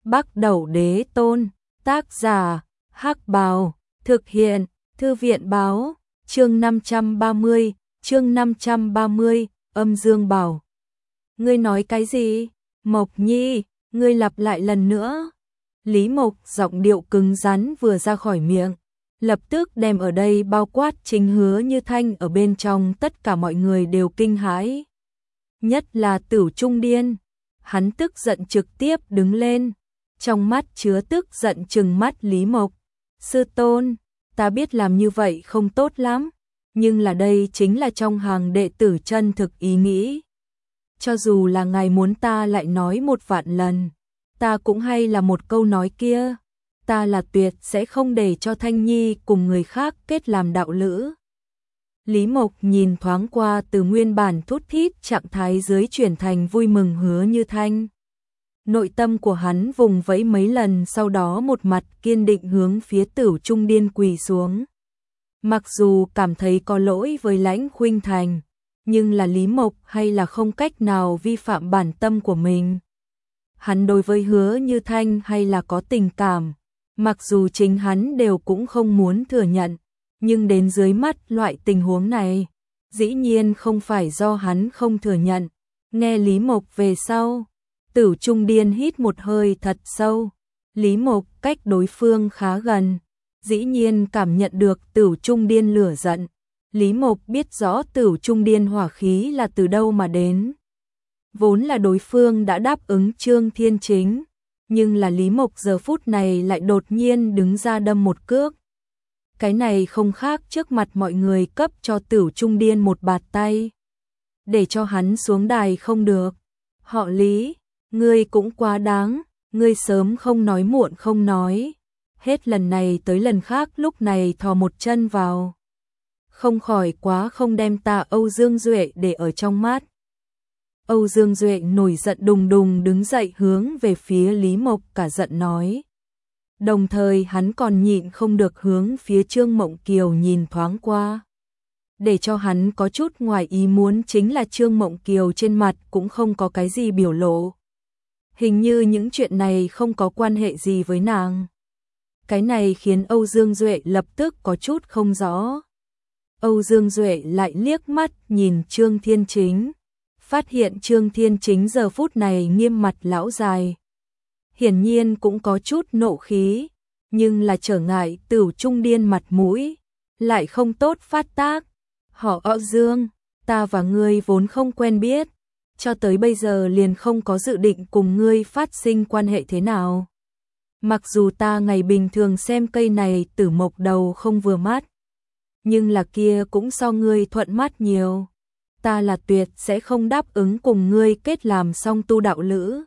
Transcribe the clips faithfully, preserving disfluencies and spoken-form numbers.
Bắc Đẩu Đế Tôn, tác giả, Hắc Bào, thực hiện, Thư viện báo, chương năm trăm ba mươi, chương năm trăm ba mươi, Âm Dương Bảo. Ngươi nói cái gì? Mộc Nhi, ngươi lặp lại lần nữa. Lý Mộc giọng điệu cứng rắn vừa ra khỏi miệng, lập tức đem ở đây bao quát chính Hứa Như Thanh ở bên trong tất cả mọi người đều kinh hãi. Nhất là Tửu Trung Điên, hắn tức giận trực tiếp đứng lên, trong mắt chứa tức giận trừng mắt Lý Mộc. Sư tôn, ta biết làm như vậy không tốt lắm, nhưng là đây chính là trong hàng đệ tử chân thực ý nghĩ. Cho dù là ngài muốn ta lại nói một vạn lần, ta cũng hay là một câu nói kia, ta là tuyệt sẽ không để cho Thanh Nhi cùng người khác kết làm đạo lữ. Lý Mộc nhìn thoáng qua từ nguyên bản thút thít trạng thái dưới chuyển thành vui mừng Hứa Như Thanh. Nội tâm của hắn vùng vẫy mấy lần, sau đó một mặt kiên định hướng phía Tửu Trung Điên quỳ xuống. Mặc dù cảm thấy có lỗi với Lãnh Khuynh Thành, nhưng là Lý Mộc hay là không cách nào vi phạm bản tâm của mình. Hắn đối với Hứa Như Thanh hay là có tình cảm, mặc dù chính hắn đều cũng không muốn thừa nhận, nhưng đến dưới mắt loại tình huống này, dĩ nhiên không phải do hắn không thừa nhận. Nghe Lý Mộc về sau, Tửu Trung Điên hít một hơi thật sâu. Lý Mộc cách đối phương khá gần, dĩ nhiên cảm nhận được Tửu Trung Điên lửa giận. Lý Mộc biết rõ Tửu Trung Điên hỏa khí là từ đâu mà đến. Vốn là đối phương đã đáp ứng Trương Thiên Chính, nhưng là Lý Mộc giờ phút này lại đột nhiên đứng ra đâm một cước. Cái này không khác trước mặt mọi người cấp cho Tửu Trung Điên một bạt tay, để cho hắn xuống đài không được. Họ Lý, ngươi cũng quá đáng, ngươi sớm không nói muộn không nói, hết lần này tới lần khác lúc này thò một chân vào. Không khỏi quá không đem ta Âu Dương Duệ để ở trong mắt. Âu Dương Duệ nổi giận đùng đùng đứng dậy hướng về phía Lý Mộc cả giận nói. Đồng thời hắn còn nhịn không được hướng phía Trương Mộng Kiều nhìn thoáng qua. Để cho hắn có chút ngoài ý muốn chính là Trương Mộng Kiều trên mặt cũng không có cái gì biểu lộ. Hình như những chuyện này không có quan hệ gì với nàng. Cái này khiến Âu Dương Duệ lập tức có chút không rõ. Âu Dương Duệ lại liếc mắt nhìn Trương Thiên Chính, phát hiện Trương Thiên Chính giờ phút này nghiêm mặt lão dài. Hiển nhiên cũng có chút nộ khí, nhưng là trở ngại Tửu Trung Điên mặt mũi, lại không tốt phát tác. Họ Âu Dương, ta và ngươi vốn không quen biết, cho tới bây giờ liền không có dự định cùng ngươi phát sinh quan hệ thế nào. Mặc dù ta ngày bình thường xem cây này Tử Mộc đầu không vừa mắt, nhưng là kia cũng so ngươi thuận mắt nhiều. Ta là tuyệt sẽ không đáp ứng cùng ngươi kết làm song tu đạo lữ.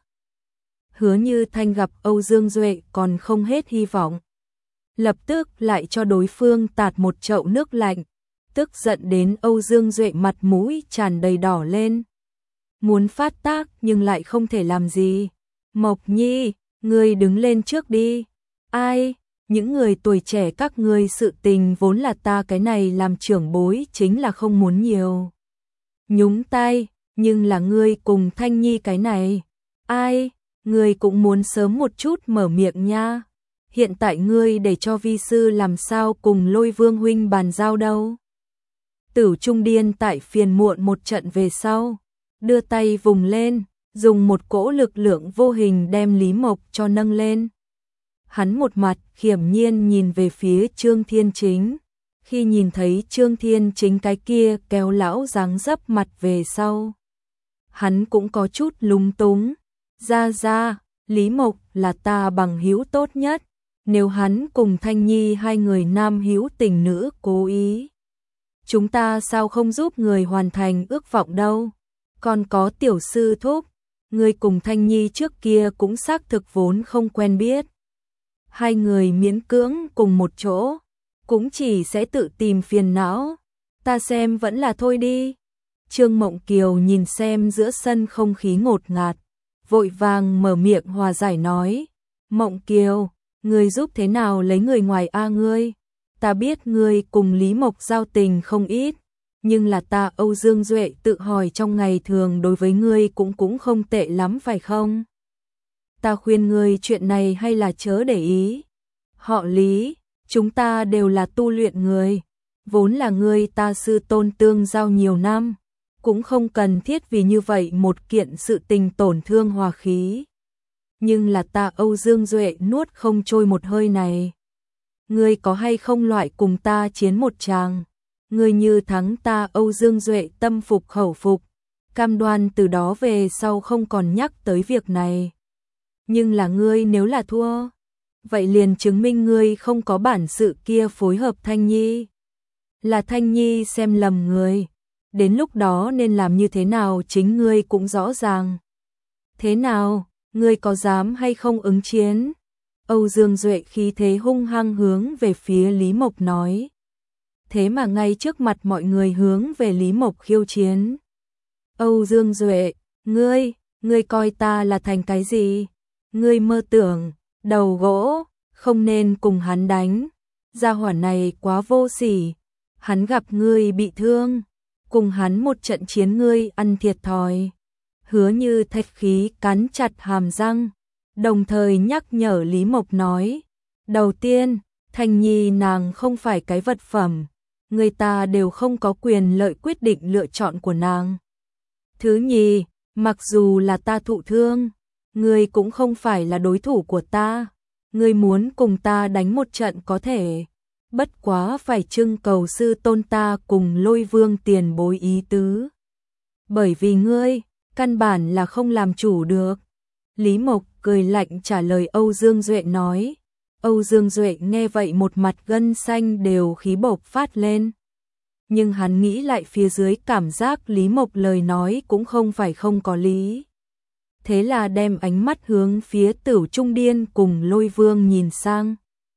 Hứa Như Thanh gặp Âu Dương Duệ còn không hết hy vọng, lập tức lại cho đối phương tạt một chậu nước lạnh, tức giận đến Âu Dương Duệ mặt mũi tràn đầy đỏ lên. Muốn phát tác nhưng lại không thể làm gì. Mộc Nhi, ngươi đứng lên trước đi. Ai, những người tuổi trẻ các ngươi sự tình vốn là ta cái này làm trưởng bối chính là không muốn nhiều nhúng tay, nhưng là ngươi cùng Thanh Nhi cái này. Ai, ngươi cũng muốn sớm một chút mở miệng nha. Hiện tại ngươi để cho vi sư làm sao cùng Lôi Vương huynh bàn giao đâu. Tửu Trung Điên tại phiền muộn một trận về sau, đưa tay vùng lên, dùng một cỗ lực lượng vô hình đem Lý Mộc cho nâng lên. Hắn một mặt khiểm nhiên nhìn về phía Trương Thiên Chính, khi nhìn thấy Trương Thiên Chính cái kia kéo lão dáng dấp mặt về sau, hắn cũng có chút lúng túng. Ra ra, Lý Mộc là ta bằng hữu tốt nhất, nếu hắn cùng Thanh Nhi hai người nam hữu tình nữ cố ý, chúng ta sao không giúp người hoàn thành ước vọng đâu. Còn có tiểu sư thúc, người cùng Thanh Nhi trước kia cũng xác thực vốn không quen biết. Hai người miễn cưỡng cùng một chỗ, cũng chỉ sẽ tự tìm phiền não. Ta xem vẫn là thôi đi. Trương Mộng Kiều nhìn xem giữa sân không khí ngột ngạt, vội vàng mở miệng hòa giải nói. Mộng Kiều, ngươi giúp thế nào lấy người ngoài a ngươi? Ta biết ngươi cùng Lý Mộc giao tình không ít, nhưng là ta Âu Dương Duệ tự hỏi trong ngày thường đối với ngươi cũng cũng không tệ lắm phải không? ta khuyên ngươi chuyện này hay là chớ để ý. Họ Lý, chúng ta đều là tu luyện người, vốn là ngươi ta sư tôn tương giao nhiều năm, cũng không cần thiết vì như vậy một kiện sự tình tổn thương hòa khí. Nhưng là ta Âu Dương Duệ nuốt không trôi một hơi này. Ngươi có hay không loại cùng ta chiến một tràng? Ngươi như thắng ta Âu Dương Duệ tâm phục khẩu phục, cam đoan từ đó về sau không còn nhắc tới việc này. Nhưng là ngươi nếu là thua, vậy liền chứng minh ngươi không có bản sự kia phối hợp Thanh Nhi. Là Thanh Nhi xem lầm người, đến lúc đó nên làm như thế nào chính ngươi cũng rõ ràng. Thế nào, ngươi có dám hay không ứng chiến? Âu Dương Duệ khí thế hung hăng hướng về phía Lý Mộc nói. Thế mà ngay trước mặt mọi người hướng về Lý Mộc khiêu chiến. Âu Dương Duệ, ngươi, ngươi coi ta là thành cái gì? Ngươi mơ tưởng, đầu gỗ, không nên cùng hắn đánh. Gia hỏa này quá vô sỉ, hắn gặp ngươi bị thương, cùng hắn một trận chiến ngươi ăn thiệt thòi. Hứa Như thạch khí cắn chặt hàm răng, đồng thời nhắc nhở Lý Mộc nói. Đầu tiên, Thanh Nhi nàng không phải cái vật phẩm, người ta đều không có quyền lợi quyết định lựa chọn của nàng. Thứ nhì, mặc dù là ta thụ thương, ngươi cũng không phải là đối thủ của ta. Ngươi muốn cùng ta đánh một trận có thể, bất quá phải trưng cầu sư tôn ta cùng Lôi Vương tiền bối ý tứ. Bởi vì ngươi, căn bản là không làm chủ được. Lý Mộc cười lạnh trả lời Âu Dương Duệ nói. Âu Dương Duệ nghe vậy một mặt gân xanh đều khí bộc phát lên. Nhưng hắn nghĩ lại phía dưới cảm giác Lý Mộc lời nói cũng không phải không có lý. Thế là đem ánh mắt hướng phía Tửu Trung Điên cùng Lôi Vương nhìn sang.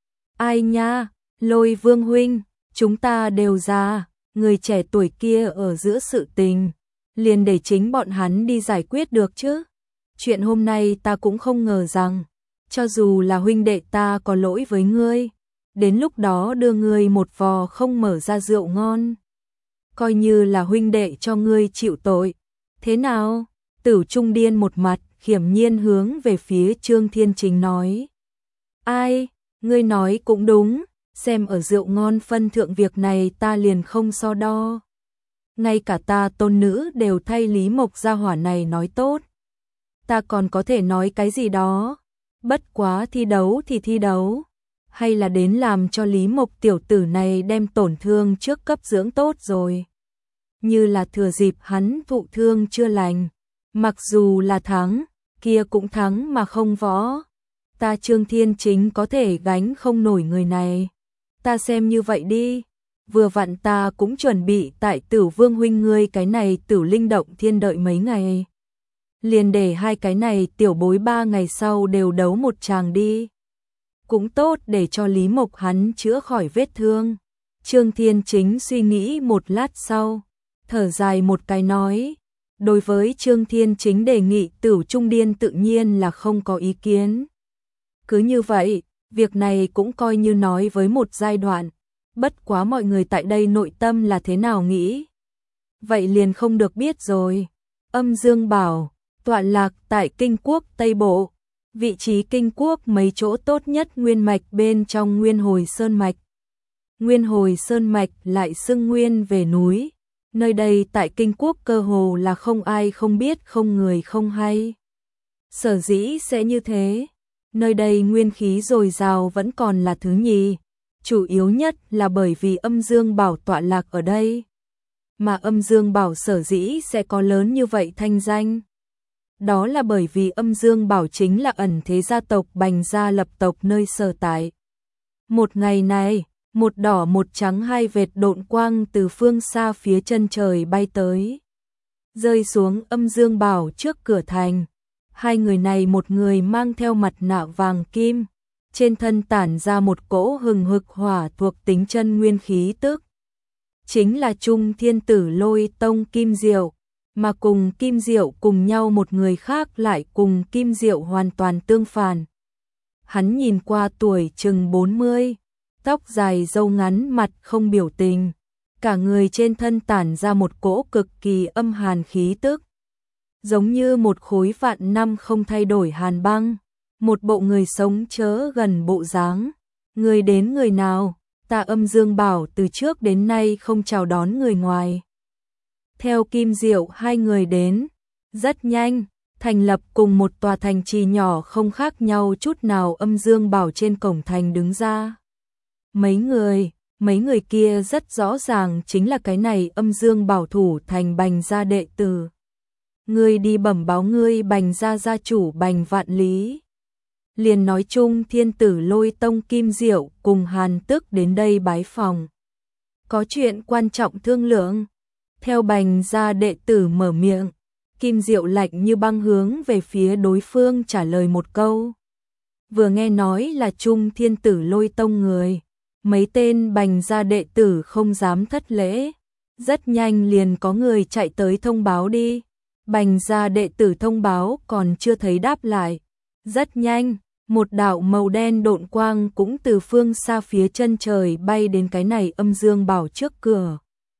Ai nha, Lôi Vương huynh, chúng ta đều già, người trẻ tuổi kia ở giữa sự tình, liền để chính bọn hắn đi giải quyết được chứ. Chuyện hôm nay ta cũng không ngờ rằng, cho dù là huynh đệ ta có lỗi với ngươi, đến lúc đó đưa ngươi một vò không mở ra rượu ngon. Coi như là huynh đệ cho ngươi chịu tội. Thế nào? Tửu Trung Điên một mặt khiểm nhiên hướng về phía Trương Thiên Chính nói. Ai, ngươi nói cũng đúng, xem ở rượu ngon phân thượng việc này ta liền không so đo. Ngay cả ta tôn nữ đều thay Lý Mộc gia hỏa này nói tốt. Ta còn có thể nói cái gì đó, bất quá thi đấu thì thi đấu, hay là đến làm cho Lý Mộc tiểu tử này đem tổn thương trước cấp dưỡng tốt rồi. Như là thừa dịp hắn thụ thương chưa lành, mặc dù là thắng, kia cũng thắng mà không võ. Ta Trương Thiên Chính có thể gánh không nổi người này. Ta xem như vậy đi, vừa vặn ta cũng chuẩn bị tại Tửu Vương huynh ngươi cái này Tửu Linh Động Thiên đợi mấy ngày. Liền để hai cái này tiểu bối ba ngày sau đều đấu một tràng đi. Cũng tốt để cho Lý Mộc hắn chữa khỏi vết thương. Trương Thiên Chính suy nghĩ một lát sau, thở dài một cái nói. Đối với Trương Thiên Chính đề nghị Tửu Trung Điên tự nhiên là không có ý kiến. Cứ như vậy, việc này cũng coi như nói với một giai đoạn, bất quá mọi người tại đây nội tâm là thế nào nghĩ. Vậy liền không được biết rồi. Âm Dương bảo, tọa lạc tại Kinh Quốc Tây Bộ, vị trí Kinh Quốc mấy chỗ tốt nhất nguyên mạch bên trong Nguyên Hồi Sơn Mạch. Nguyên Hồi Sơn Mạch lại xưng nguyên về núi, nơi đây tại Kinh Quốc cơ hồ là không ai không biết không người không hay. Sở dĩ sẽ như thế, nơi đây nguyên khí dồi dào vẫn còn là thứ nhì, chủ yếu nhất là bởi vì Âm Dương Bảo tọa lạc ở đây. Mà Âm Dương Bảo sở dĩ sẽ có lớn như vậy thanh danh, đó là bởi vì Âm Dương Bảo chính là ẩn thế gia tộc Bành gia lập tộc nơi sở tại. Một ngày này, một đỏ một trắng hai vệt độn quang từ phương xa phía chân trời bay tới, rơi xuống Âm Dương Bảo trước cửa thành. Hai người này một người mang theo mặt nạ vàng kim, trên thân tản ra một cỗ hừng hực hỏa thuộc tính chân nguyên khí tức. Chính là Trung Thiên Tử Lôi Tông Kim Diệu, mà cùng Kim Diệu cùng nhau một người khác lại cùng Kim Diệu hoàn toàn tương phản. Hắn nhìn qua tuổi chừng bốn mươi, tóc dài râu ngắn, mặt không biểu tình, cả người trên thân tản ra một cỗ cực kỳ âm hàn khí tức, giống như một khối vạn năm không thay đổi hàn băng. một bộ người sống chớ gần bộ dáng. Người đến người nào, ta Âm Dương Bảo từ trước đến nay không chào đón người ngoài. Theo Kim Diệu hai người đến, rất nhanh, thành lập cùng một tòa thành trì nhỏ không khác nhau chút nào. Âm Dương Bảo trên cổng thành đứng ra. Mấy người, mấy người kia rất rõ ràng chính là cái này Âm Dương Bảo thủ thành Bành gia đệ tử. Ngươi đi bẩm báo ngươi Bành gia gia chủ Bành Vạn Lý. Liền nói chung thiên tử Lôi Tông Kim Diệu cùng Hàn Tức đến đây bái phòng. Có chuyện quan trọng thương lượng. Theo Bành gia đệ tử mở miệng, Kim Diệu lạnh như băng hướng về phía đối phương trả lời một câu. Vừa nghe nói là Trung thiên tử Lôi Tông người, mấy tên Bành gia đệ tử không dám thất lễ. Rất nhanh liền có người chạy tới thông báo đi. Bành gia đệ tử thông báo còn chưa thấy đáp lại. Rất nhanh, một đạo màu đen độn quang cũng từ phương xa phía chân trời bay đến cái này Âm Dương Bảo trước cửa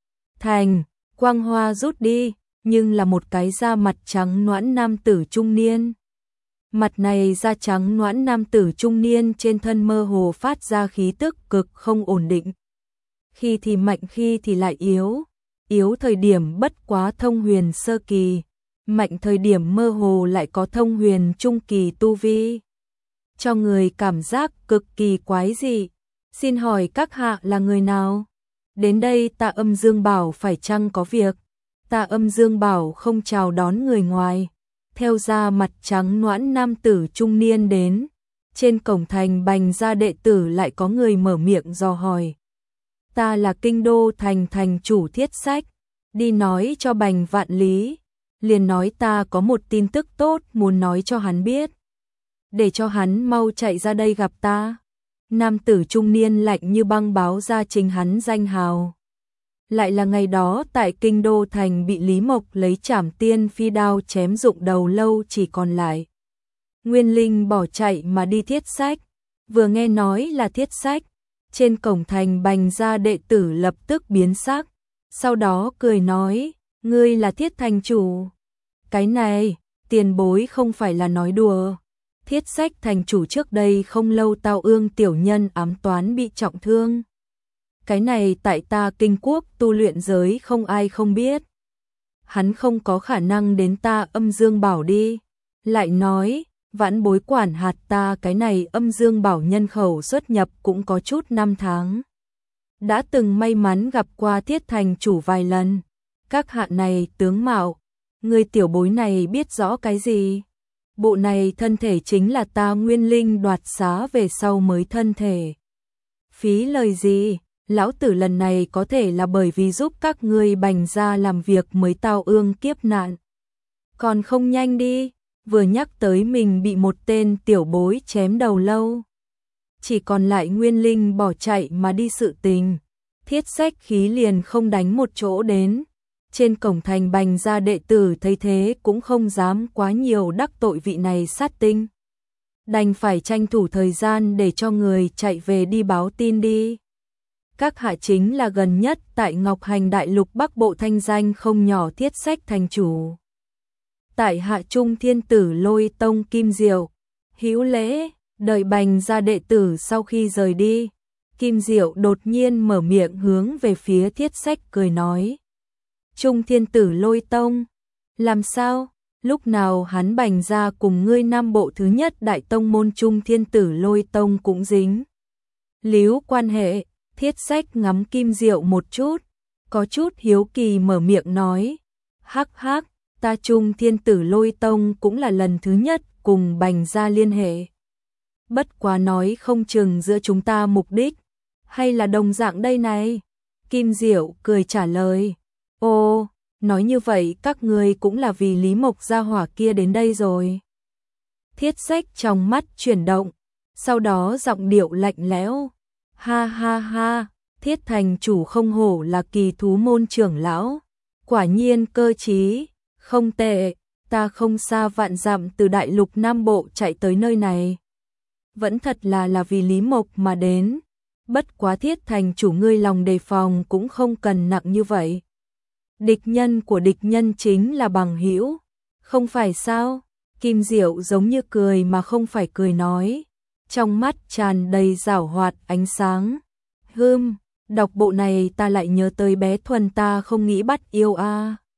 thành. Quang hoa rút đi, nhưng là một cái da mặt trắng nõn nam tử trung niên. Mặt này da trắng nõn nam tử trung niên trên thân mơ hồ phát ra khí tức cực không ổn định. Khi thì mạnh khi thì lại yếu, yếu thời điểm bất quá thông huyền sơ kỳ, mạnh thời điểm mơ hồ lại có thông huyền trung kỳ tu vi. Cho người cảm giác cực kỳ quái dị. Xin hỏi các hạ là người nào? Đến đây ta Âm Dương Bảo phải chăng có việc? Ta Âm Dương Bảo không chào đón người ngoài. Theo da mặt trắng nõn nam tử trung niên đến, trên cổng thành Bành gia đệ tử lại có người mở miệng dò hỏi. Ta là kinh đô thành thành chủ Thiết Sách, đi nói cho Bành Vạn Lý, liền nói ta có một tin tức tốt muốn nói cho hắn biết, để cho hắn mau chạy ra đây gặp ta. Nam tử trung niên lạnh như băng báo ra chính hắn danh hào. Lại là ngày đó tại kinh đô thành bị Lý Mộc lấy Trảm Tiên phi đao chém rụng đầu lâu chỉ còn lại nguyên linh bỏ chạy mà đi Thiết Sách. Vừa nghe nói là Thiết Sách, trên cổng thành Bành gia đệ tử lập tức biến sắc, sau đó cười nói, ngươi là Thiết thành chủ. Cái này, tiền bối không phải là nói đùa. Thiết Sách thành chủ trước đây không lâu Tao Ương tiểu nhân ám toán bị trọng thương. Cái này tại ta kinh quốc tu luyện giới không ai không biết. Hắn không có khả năng đến ta Âm Dương Bảo đi. Lại nói, vãn bối quản hạt ta cái này Âm Dương Bảo nhân khẩu xuất nhập cũng có chút năm tháng. Đã từng may mắn gặp qua Thiết thành chủ vài lần. Các hạ này tướng mạo, người tiểu bối này biết rõ cái gì? Bộ này thân thể chính là ta nguyên linh đoạt xá về sau mới thân thể. Phí lời gì? Lão tử lần này có thể là bởi vì giúp các ngươi Bành gia làm việc mới Tao Ương kiếp nạn. Còn không nhanh đi, vừa nhắc tới mình bị một tên tiểu bối chém đầu lâu. Chỉ còn lại nguyên linh bỏ chạy mà đi sự tình. Thiết Sách khí liền không đánh một chỗ đến. Trên cổng thành Bành gia đệ tử thấy thế cũng không dám quá nhiều đắc tội vị này sát tinh. Đành phải tranh thủ thời gian để cho người chạy về đi báo tin đi. Các hạ chính là gần nhất tại Ngọc Hành Đại Lục Bắc Bộ thanh danh không nhỏ Thiết Sách thành chủ. Tại hạ Trung thiên tử Lôi Tông Kim Diệu. Hữu lễ, đợi Bành gia đệ tử sau khi rời đi. Kim Diệu đột nhiên mở miệng hướng về phía Thiết Sách cười nói. Trung thiên tử Lôi Tông, làm sao? Lúc nào hắn Bành gia cùng ngươi Nam Bộ thứ nhất đại tông môn Trung thiên tử Lôi Tông cũng dính líu quan hệ. Thiết Sách ngắm Kim Diệu một chút, có chút hiếu kỳ mở miệng nói. Hắc hắc, ta Trung thiên tử Lôi Tông cũng là lần thứ nhất cùng Bành gia liên hệ. Bất quá nói không chừng giữa chúng ta mục đích, hay là đồng dạng đây này? Kim Diệu cười trả lời. Ồ, nói như vậy các ngươi cũng là vì Lý Mộc gia hỏa kia đến đây rồi. Thiết Sách trong mắt chuyển động, sau đó giọng điệu lạnh lẽo. Ha ha ha, Thiết thành chủ không hổ là kỳ thú môn trưởng lão. Quả nhiên cơ trí, không tệ, ta không xa vạn dặm từ đại lục Nam Bộ chạy tới nơi này. Vẫn thật là là vì Lý Mộc mà đến. Bất quá Thiết thành chủ ngươi lòng đề phòng cũng không cần nặng như vậy. Địch nhân của địch nhân chính là bằng hữu, không phải sao? Kim Diệu giống như cười mà không phải cười nói, trong mắt tràn đầy giảo hoạt ánh sáng. Hừm, đọc bộ này ta lại nhớ tới bé Thuần ta không nghĩ bắt yêu a.